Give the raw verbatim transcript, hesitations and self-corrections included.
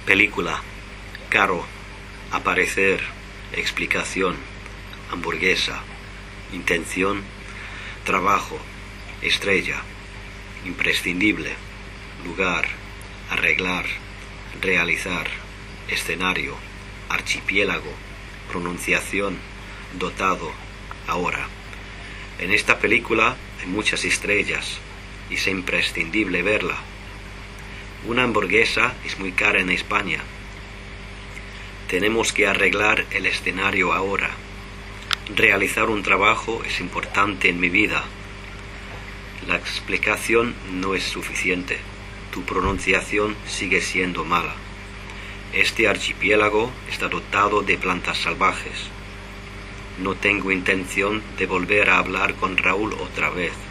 Película, caro, aparecer, explicación, hamburguesa, intención, trabajo, estrella, imprescindible, lugar, arreglar, realizar, escenario, archipiélago, pronunciación, dotado, ahora. En esta película hay muchas estrellas y es imprescindible verla. Una hamburguesa es muy cara en España. Tenemos que arreglar el escenario ahora. Realizar un trabajo es importante en mi vida. La explicación no es suficiente. Tu pronunciación sigue siendo mala. Este archipiélago está dotado de plantas salvajes. No tengo intención de volver a hablar con Raúl otra vez.